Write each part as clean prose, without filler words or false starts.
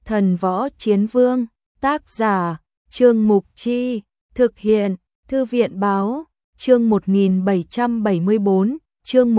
Thần Võ Chiến Vương, tác giả, Trương Mục Chi, thực hiện, Thư viện Báo, chương 1774, chương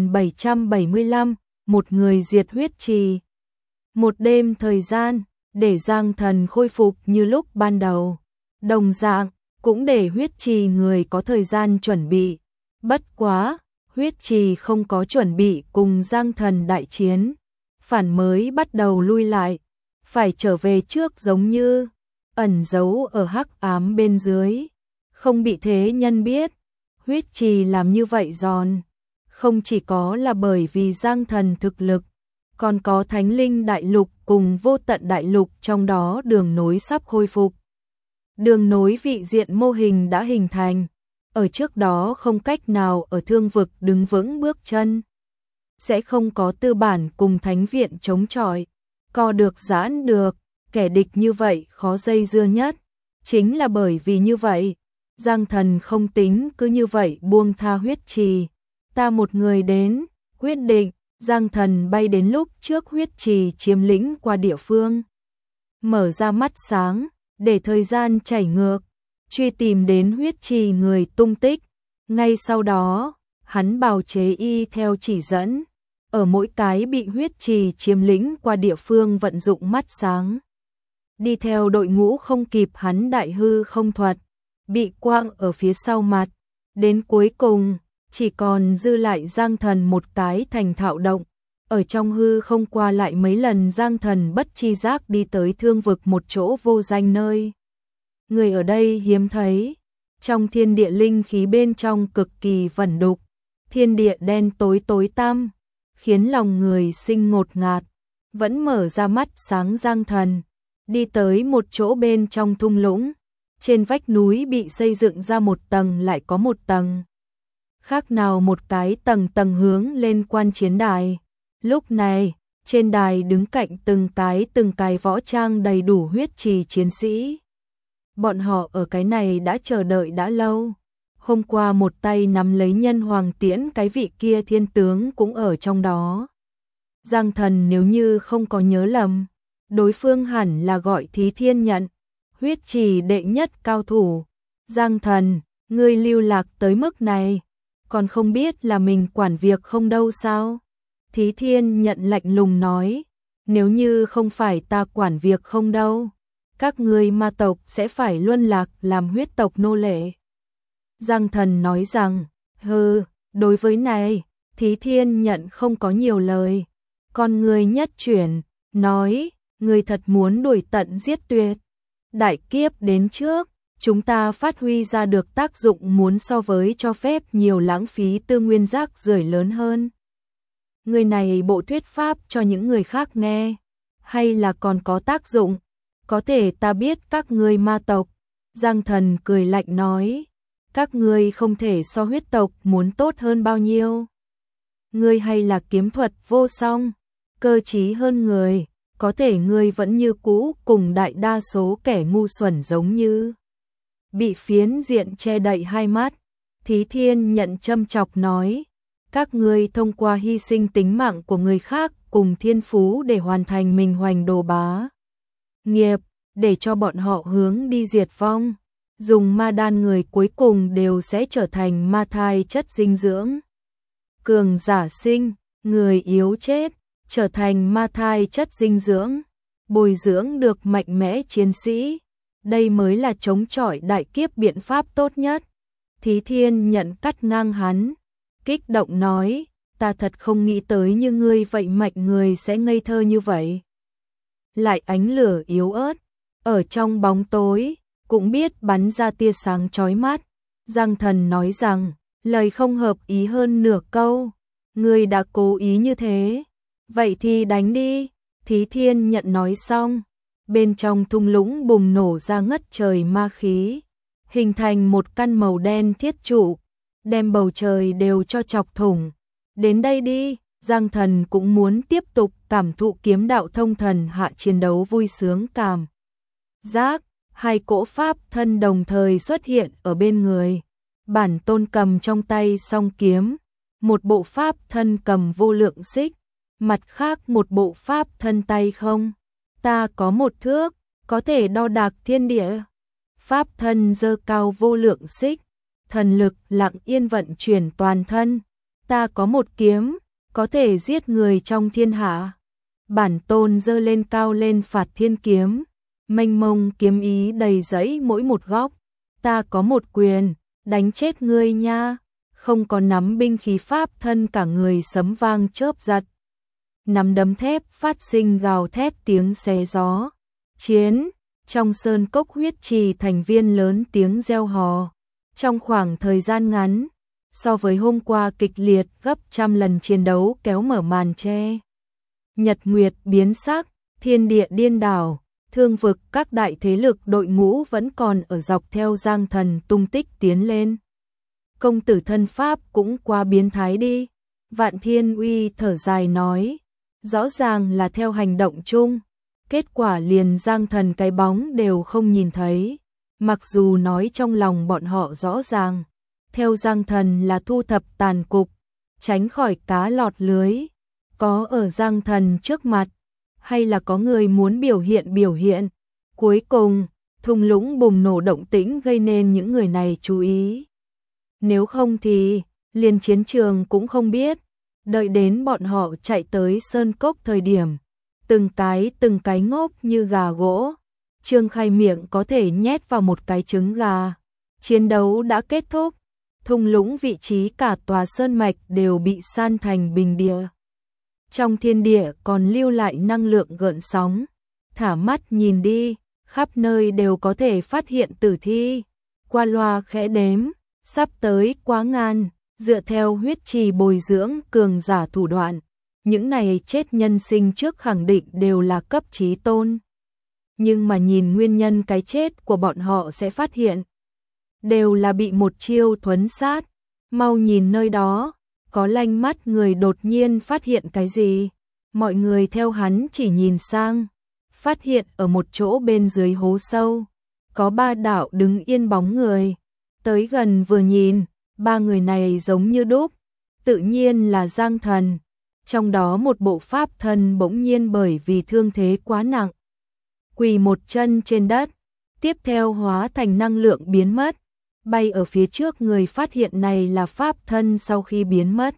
1775, một người diệt huyết trì. Một đêm thời gian, để Giang Thần khôi phục như lúc ban đầu. Đồng dạng, cũng để huyết trì người có thời gian chuẩn bị. Bất quá, huyết trì không có chuẩn bị cùng Giang Thần đại chiến. Phản mới bắt đầu lui lại, phải trở về trước giống như ẩn giấu ở hắc ám bên dưới. Không bị thế nhân biết, huyết trì làm như vậy giòn. Không chỉ có là bởi vì Giang Thần thực lực, còn có Thánh Linh Đại Lục cùng Vô Tận Đại Lục trong đó đường nối sắp khôi phục. Đường nối vị diện mô hình đã hình thành, ở trước đó không cách nào ở thương vực đứng vững bước chân. Sẽ không có tư bản cùng thánh viện chống chọi, co được giãn được, kẻ địch như vậy khó dây dưa nhất. Chính là bởi vì như vậy, Giang Thần không tính cứ như vậy buông tha huyết trì. Ta một người đến, quyết định, Giang Thần bay đến lúc trước huyết trì chiếm lĩnh qua địa phương. Mở ra mắt sáng, để thời gian chảy ngược, truy tìm đến huyết trì người tung tích. Ngay sau đó, hắn bào chế y theo chỉ dẫn, ở mỗi cái bị huyết trì chiếm lĩnh qua địa phương vận dụng mắt sáng. Đi theo đội ngũ không kịp hắn đại hư không thuật, bị quang ở phía sau mặt. Đến cuối cùng, chỉ còn dư lại Giang Thần một cái thành thạo động. Ở trong hư không qua lại mấy lần Giang Thần bất chi giác đi tới thương vực một chỗ vô danh nơi. Người ở đây hiếm thấy, trong thiên địa linh khí bên trong cực kỳ vẩn đục, thiên địa đen tối tối tăm, khiến lòng người sinh ngột ngạt. Vẫn mở ra mắt sáng Giang Thần, đi tới một chỗ bên trong thung lũng, trên vách núi bị xây dựng ra một tầng lại có một tầng. Khác nào một cái tầng tầng hướng lên quan chiến đài. Lúc này, trên đài đứng cạnh từng cái võ trang đầy đủ huyết trì chiến sĩ. Bọn họ ở cái này đã chờ đợi đã lâu. Hôm qua một tay nắm lấy Nhân Hoàng Tiễn, cái vị kia thiên tướng cũng ở trong đó. Giang Thần nếu như không có nhớ lầm, đối phương hẳn là gọi Thí Thiên Nhận, huyết trì đệ nhất cao thủ. Giang Thần, ngươi lưu lạc tới mức này, còn không biết là mình quản việc không đâu sao? Thí Thiên Nhận lạnh lùng nói, nếu như không phải ta quản việc không đâu, các ngươi ma tộc sẽ phải luân lạc làm huyết tộc nô lệ. Giang Thần nói rằng, đối với này, Thí Thiên Nhận không có nhiều lời. Con người nhất chuyển, nói, người thật muốn đuổi tận giết tuyệt. Đại kiếp đến trước, chúng ta phát huy ra được tác dụng muốn so với cho phép nhiều lãng phí tư nguyên rác rưởi lớn hơn. Người này bộ thuyết pháp cho những người khác nghe, hay là còn có tác dụng? Có thể ta biết các ngươi ma tộc. Giang Thần cười lạnh nói, các ngươi không thể so huyết tộc muốn tốt hơn bao nhiêu. Ngươi hay là kiếm thuật vô song, cơ trí hơn người, có thể ngươi vẫn như cũ cùng đại đa số kẻ ngu xuẩn giống như. Bị phiến diện che đậy hai mắt, Thí Thiên Nhận châm chọc nói, các ngươi thông qua hy sinh tính mạng của người khác cùng thiên phú để hoàn thành mình hoành đồ bá nghiệp, để cho bọn họ hướng đi diệt vong. Dùng ma đan người cuối cùng đều sẽ trở thành ma thai chất dinh dưỡng. Cường giả sinh, người yếu chết, trở thành ma thai chất dinh dưỡng, bồi dưỡng được mạnh mẽ chiến sĩ. Đây mới là chống chọi đại kiếp biện pháp tốt nhất. Thí Thiên Nhận cắt ngang hắn, kích động nói, ta thật không nghĩ tới như ngươi vậy mạnh người sẽ ngây thơ như vậy. Lại ánh lửa yếu ớt, ở trong bóng tối, cũng biết bắn ra tia sáng chói mắt. Giang Thần nói rằng, lời không hợp ý hơn nửa câu. Ngươi đã cố ý như thế, vậy thì đánh đi. Thí Thiên Nhận nói xong, bên trong thung lũng bùng nổ ra ngất trời ma khí, hình thành một căn màu đen thiết trụ, đem bầu trời đều cho chọc thủng. Đến đây đi, Giang Thần cũng muốn tiếp tục cảm thụ kiếm đạo thông thần hạ chiến đấu vui sướng cảm giác. Hai cỗ pháp thân đồng thời xuất hiện ở bên người. Bản tôn cầm trong tay song kiếm, một bộ pháp thân cầm vô lượng xích, mặt khác một bộ pháp thân tay không. Ta có một thước, có thể đo đạc thiên địa. Pháp thân giơ cao vô lượng xích, thần lực lặng yên vận chuyển toàn thân. Ta có một kiếm, có thể giết người trong thiên hạ. Bản tôn giơ lên cao lên phạt thiên kiếm, mênh mông kiếm ý đầy dẫy mỗi một góc. Ta có một quyền, đánh chết ngươi nha. Không có nắm binh khí pháp thân cả người sấm vang chớp giật. Nắm đấm thép phát sinh gào thét tiếng xé gió. Chiến, trong sơn cốc huyết trì thành viên lớn tiếng reo hò. Trong khoảng thời gian ngắn, so với hôm qua kịch liệt gấp trăm lần chiến đấu kéo mở màn che. Nhật nguyệt biến sắc, thiên địa điên đảo, thương vực các đại thế lực đội ngũ vẫn còn ở dọc theo Giang Thần tung tích tiến lên. Công tử thân pháp cũng quá biến thái đi. Vạn Thiên Uy thở dài nói, rõ ràng là theo hành động chung, kết quả liền Giang Thần cái bóng đều không nhìn thấy. Mặc dù nói trong lòng bọn họ rõ ràng, theo Giang Thần là thu thập tàn cục, tránh khỏi cá lọt lưới. Có ở Giang Thần trước mặt, hay là có người muốn biểu hiện. Cuối cùng, thung lũng bùng nổ động tĩnh gây nên những người này chú ý. Nếu không thì, liền chiến trường cũng không biết. Đợi đến bọn họ chạy tới sơn cốc thời điểm, từng cái ngốc như gà gỗ. Trương khai miệng có thể nhét vào một cái trứng gà. Chiến đấu đã kết thúc, thung lũng vị trí cả tòa sơn mạch đều bị san thành bình địa. Trong thiên địa còn lưu lại năng lượng gợn sóng. Thả mắt nhìn đi, khắp nơi đều có thể phát hiện tử thi. Qua loa khẽ đếm, sắp tới quá ngàn, dựa theo huyết trì bồi dưỡng cường giả thủ đoạn. Những này chết nhân sinh trước khẳng định đều là cấp chí tôn. Nhưng mà nhìn nguyên nhân cái chết của bọn họ sẽ phát hiện, đều là bị một chiêu thuấn sát. Mau nhìn nơi đó, có lanh mắt người đột nhiên phát hiện cái gì. Mọi người theo hắn chỉ nhìn sang, phát hiện ở một chỗ bên dưới hố sâu, có 3 đạo đứng yên bóng người. Tới gần vừa nhìn, 3 người này giống như đúc, tự nhiên là Giang Thần. Trong đó một bộ pháp thân bỗng nhiên bởi vì thương thế quá nặng, quỳ một chân trên đất, tiếp theo hóa thành năng lượng biến mất. Bay ở phía trước người phát hiện này là pháp thân sau khi biến mất.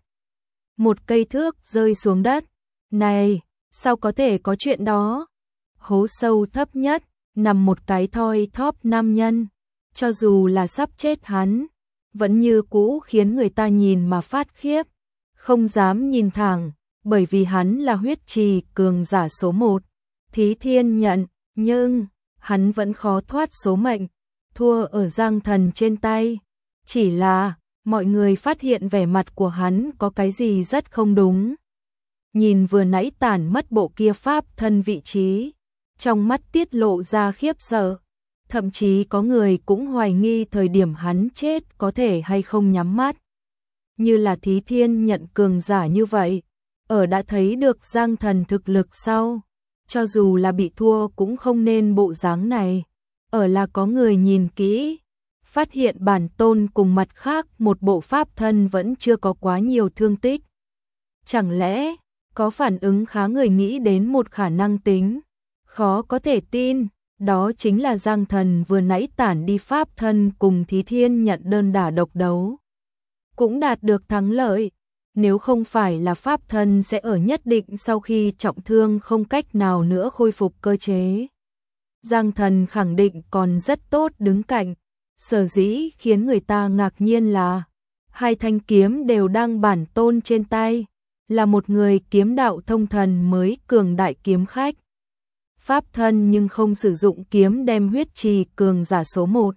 Một cây thước rơi xuống đất. Này, sao có thể có chuyện đó? Hố sâu thấp nhất, nằm một cái thoi thóp nam nhân. Cho dù là sắp chết hắn, vẫn như cũ khiến người ta nhìn mà phát khiếp. Không dám nhìn thẳng, bởi vì hắn là huyết trì cường giả số 1. Thí Thiên Nhận, nhưng hắn vẫn khó thoát số mệnh, thua ở Giang Thần trên tay. Chỉ là, mọi người phát hiện vẻ mặt của hắn có cái gì rất không đúng. Nhìn vừa nãy tản mất bộ kia pháp thân vị trí, trong mắt tiết lộ ra khiếp sợ. Thậm chí có người cũng hoài nghi thời điểm hắn chết có thể hay không nhắm mắt. Như là Thí Thiên Nhận cường giả như vậy, ở đã thấy được Giang Thần thực lực sau, cho dù là bị thua cũng không nên bộ dáng này. Ở là có người nhìn kỹ, phát hiện bản tôn cùng mặt khác một bộ pháp thân vẫn chưa có quá nhiều thương tích. Chẳng lẽ, có phản ứng khá người nghĩ đến một khả năng tính, khó có thể tin, đó chính là Giang Thần vừa nãy tản đi pháp thân cùng Thí Thiên Nhận đơn đả độc đấu. Cũng đạt được thắng lợi, nếu không phải là pháp thân sẽ ở nhất định sau khi trọng thương không cách nào nữa khôi phục cơ chế. Giang Thần khẳng định còn rất tốt đứng cạnh, sở dĩ khiến người ta ngạc nhiên là 2 thanh kiếm đều đang bản tôn trên tay, là một người kiếm đạo thông thần mới cường đại kiếm khách. Pháp thân nhưng không sử dụng kiếm đem huyết trì cường giả số 1.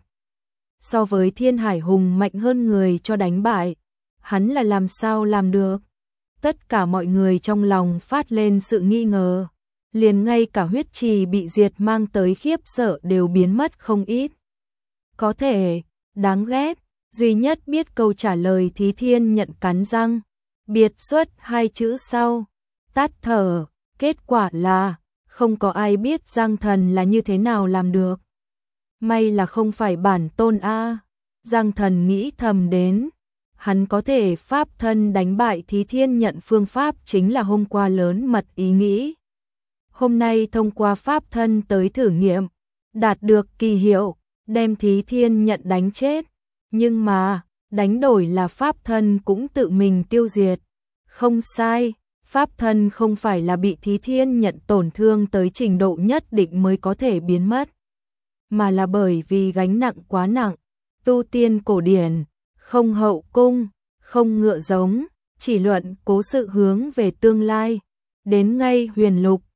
So với Thiên Hải Hùng mạnh hơn người cho đánh bại, hắn là làm sao làm được? Tất cả mọi người trong lòng phát lên sự nghi ngờ, liền ngay cả huyết trì bị diệt mang tới khiếp sợ đều biến mất không ít. Có thể, đáng ghét, duy nhất biết câu trả lời Thí Thiên Nhận cắn răng, biệt xuất 2 chữ sau, tắt thở, kết quả là không có ai biết Giang Thần là như thế nào làm được. May là không phải bản tôn a. Giang Thần nghĩ thầm đến, hắn có thể pháp thân đánh bại Thí Thiên Nhận phương pháp chính là hôm qua lớn mật ý nghĩ. Hôm nay thông qua pháp thân tới thử nghiệm, đạt được kỳ hiệu, đem Thí Thiên nhận đánh chết. Nhưng mà, đánh đổi là pháp thân cũng tự mình tiêu diệt. Không sai, pháp thân không phải là bị Thí Thiên nhận tổn thương tới trình độ nhất định mới có thể biến mất, mà là bởi vì gánh nặng quá nặng. Tu tiên cổ điển, không hậu cung, không ngựa giống, chỉ luận cố sự hướng về tương lai. Đến ngay huyền lục,